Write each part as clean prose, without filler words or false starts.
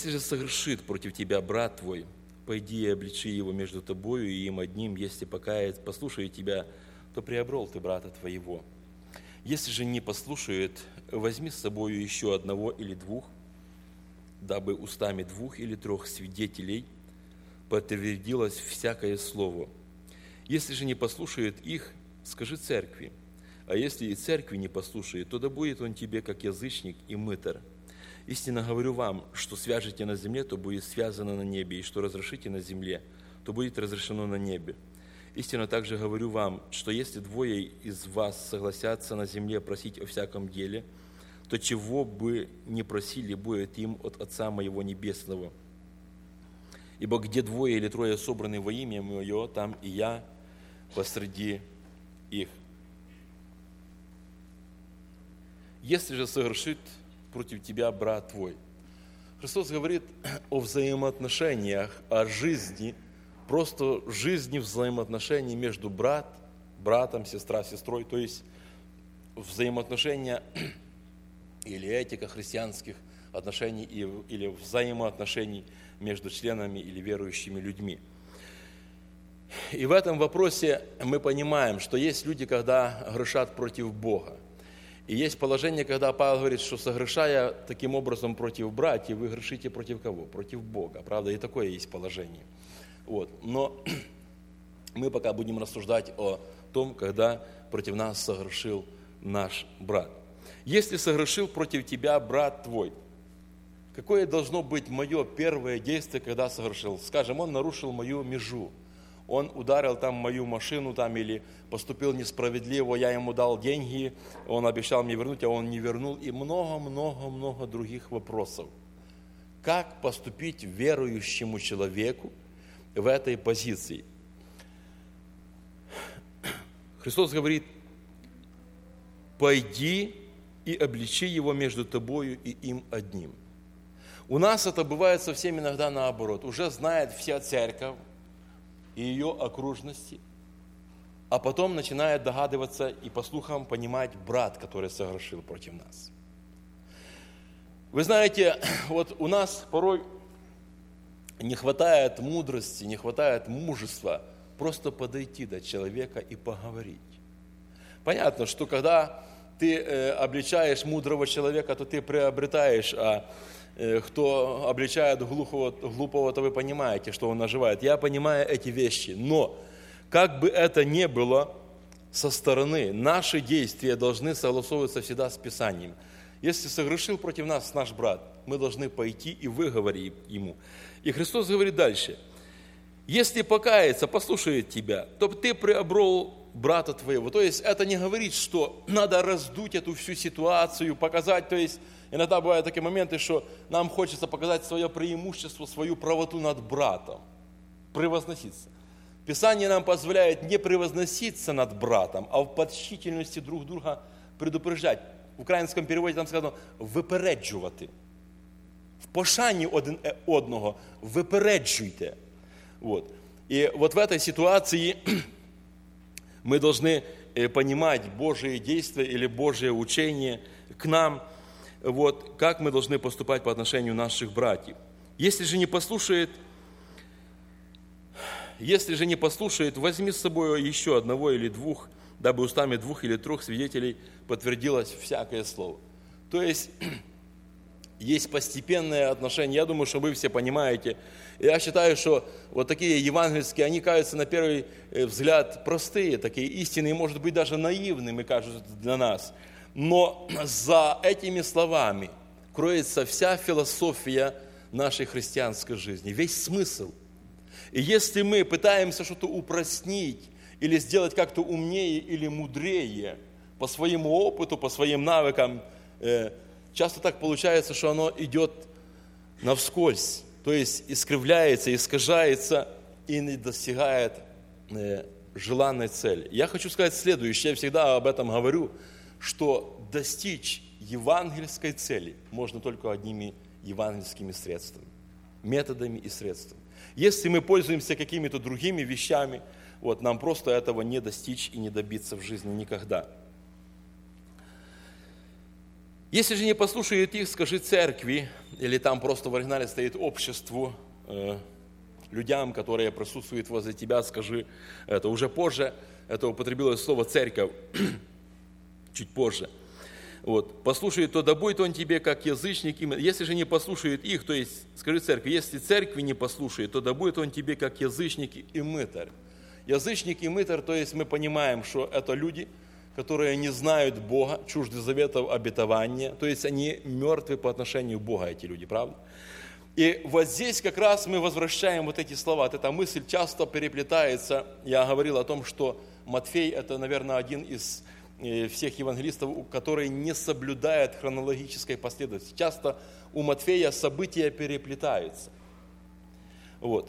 Если же согрешит против тебя брат твой, пойди и обличи его между тобою и им одним, если послушает тебя, то приобрел ты брата твоего. Если же не послушает, возьми с собою еще одного или двух, дабы устами 2 или 3 свидетелей подтвердилось всякое слово. Если же не послушает их, скажи церкви, а если и церкви не послушает, то да будет он тебе, как язычник и мытарь. Истинно говорю вам, что свяжете на земле, то будет связано на небе, и что разрешите на земле, то будет разрешено на небе. Истинно также говорю вам, что если 2 из вас согласятся на земле просить о всяком деле, то чего бы ни просили, будет им от Отца Моего Небесного. Ибо где 2 или 3 собраны во имя Мое, там и я посреди их. Если же согрешит против тебя брат твой. Христос говорит о взаимоотношениях, о жизни, просто жизни взаимоотношений между братом, сестра, сестрой, то есть взаимоотношения или этика христианских отношений или взаимоотношений между членами или верующими людьми. И в этом вопросе мы понимаем, что есть люди, когда грешат против Бога. И есть положение, когда Павел говорит, что согрешая таким образом против братьев, вы грешите против кого? Против Бога. Правда, и такое есть положение. Вот. Но мы пока будем рассуждать о том, когда против нас согрешил наш брат. Если согрешил против тебя брат твой, какое должно быть мое первое действие, когда согрешил? Скажем, он нарушил мою межу. Он ударил там мою машину или поступил несправедливо, я ему дал деньги, он обещал мне вернуть, а он не вернул. И много-много-много других вопросов. Как поступить верующему человеку в этой позиции? Христос говорит, пойди и обличи его между тобою и им одним. У нас это бывает совсем иногда наоборот. Уже знает вся церковь и ее окружности, а потом начинает догадываться и по слухам понимать брат, который согрешил против нас. Вы знаете, вот у нас порой не хватает мудрости, не хватает мужества просто подойти до человека и поговорить. Понятно, что когда ты обличаешь мудрого человека, то ты приобретаешь, кто обличает глупого, то вы понимаете, что он наживает. Я понимаю эти вещи, но как бы это ни было со стороны, наши действия должны согласовываться всегда с Писанием. Если согрешил против нас наш брат, мы должны пойти и выговорить ему. И Христос говорит дальше, если покаяться, послушает тебя, то ты приобрел брата твоего. То есть это не говорит, что надо раздуть эту всю ситуацию, показать, то есть иногда бывают такие моменты, что нам хочется показать свое преимущество, свою правоту над братом, превозноситься. Писание нам позволяет не превозноситься над братом, а в почтительности друг друга предупреждать. В українському переводі там сказано «випереджувати». В пошанні один одного випереджуйте. Вот. И вот в этой ситуации мы должны понимать Божие действия или Божие учение к нам, вот, как мы должны поступать по отношению наших братьев. Если же не послушает, возьми с собой еще одного или двух, дабы устами 2 или 3 свидетелей подтвердилось всякое слово. То есть постепенное отношение. Я думаю, что вы все понимаете. Я считаю, что вот такие евангельские, они кажутся на первый взгляд простые, такие истинные, может быть, даже наивными кажутся для нас. Но за этими словами кроется вся философия нашей христианской жизни, весь смысл. И если мы пытаемся что-то упростить или сделать как-то умнее или мудрее по своему опыту, по своим навыкам, часто так получается, что оно идет навскользь, то есть искривляется, искажается и не достигает желанной цели. Я хочу сказать следующее, я всегда об этом говорю, что достичь евангельской цели можно только одними евангельскими средствами, методами и средствами. Если мы пользуемся какими-то другими вещами, вот, нам просто этого не достичь и не добиться в жизни никогда. Если же не послушают их, скажи церкви, или там просто в оригинале стоит обществу, людям, которые присутствуют возле тебя, скажи, это уже позже, это употребилось слово «церковь», чуть позже. Вот. Послушает, то да будет он тебе, как язычник. Если же не послушает их, то есть, скажи церкви, если церкви не послушает, то да будет он тебе, как язычник и мытарь. Язычник и мытарь, то есть мы понимаем, что это люди, которые не знают Бога, чужды заветов обетования, то есть они мертвы по отношению к Богу, эти люди, правда? И вот здесь как раз мы возвращаем вот эти слова. Вот эта мысль часто переплетается. Я говорил о том, что Матфей – это, наверное, один из всех евангелистов, который не соблюдает хронологической последовательности. Часто у Матфея события переплетаются. Вот.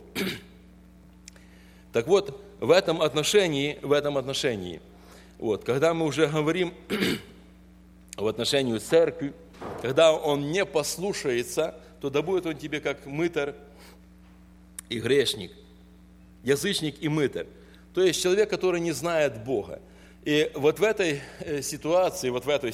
Так вот, в этом отношении, вот, когда мы уже говорим в отношении церкви, когда он не послушается, то да будет он тебе как мытарь и грешник, язычник и мытарь. То есть человек, который не знает Бога. И вот в этой ситуации,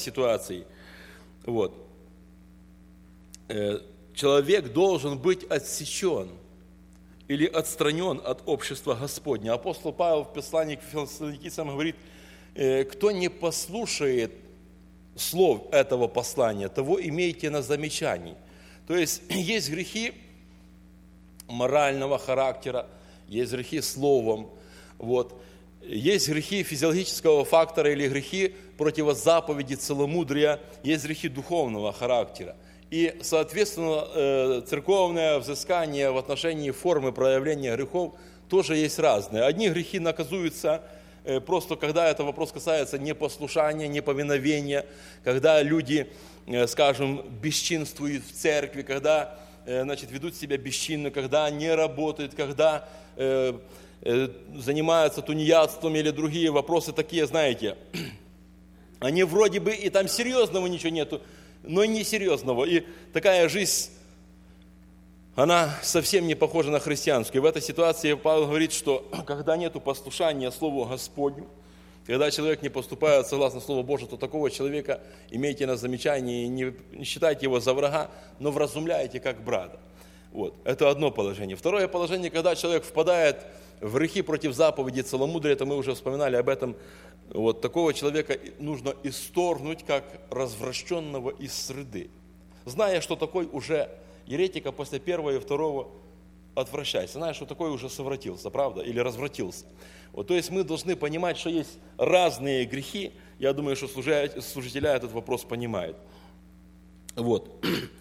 человек должен быть отсечен или отстранен от общества Господня. Апостол Павел в послании к Фессалоникийцам говорит, кто не послушает слов этого послания, того имейте на замечании. То есть есть грехи морального характера, есть грехи словом, вот. Есть грехи физиологического фактора или грехи противозаповеди целомудрия, есть грехи духовного характера. И, соответственно, церковное взыскание в отношении формы проявления грехов тоже есть разные. Одни грехи наказуются просто, когда это вопрос касается непослушания, неповиновения, когда люди, скажем, бесчинствуют в церкви, когда, ведут себя бесчинно, когда не работают, когда занимаются тунеядством или другие вопросы такие, знаете, они вроде бы и там серьезного ничего нету, но и не серьезного. И такая жизнь, она совсем не похожа на христианскую. И в этой ситуации Павел говорит, что когда нету послушания Слову Господню, когда человек не поступает согласно Слову Божьему, то такого человека имейте на замечании, не считайте его за врага, но вразумляйте как брата. Вот. Это одно положение. Второе положение, когда человек впадает в грехи против заповеди целомудрия, это мы уже вспоминали об этом, вот такого человека нужно исторгнуть как развращенного из среды. Зная, что такой уже еретика после первого и второго отвращайся. Знаешь, что такой уже совратился, правда? Или развратился. Вот, то есть мы должны понимать, что есть разные грехи. Я думаю, что служителя этот вопрос понимают. Вот.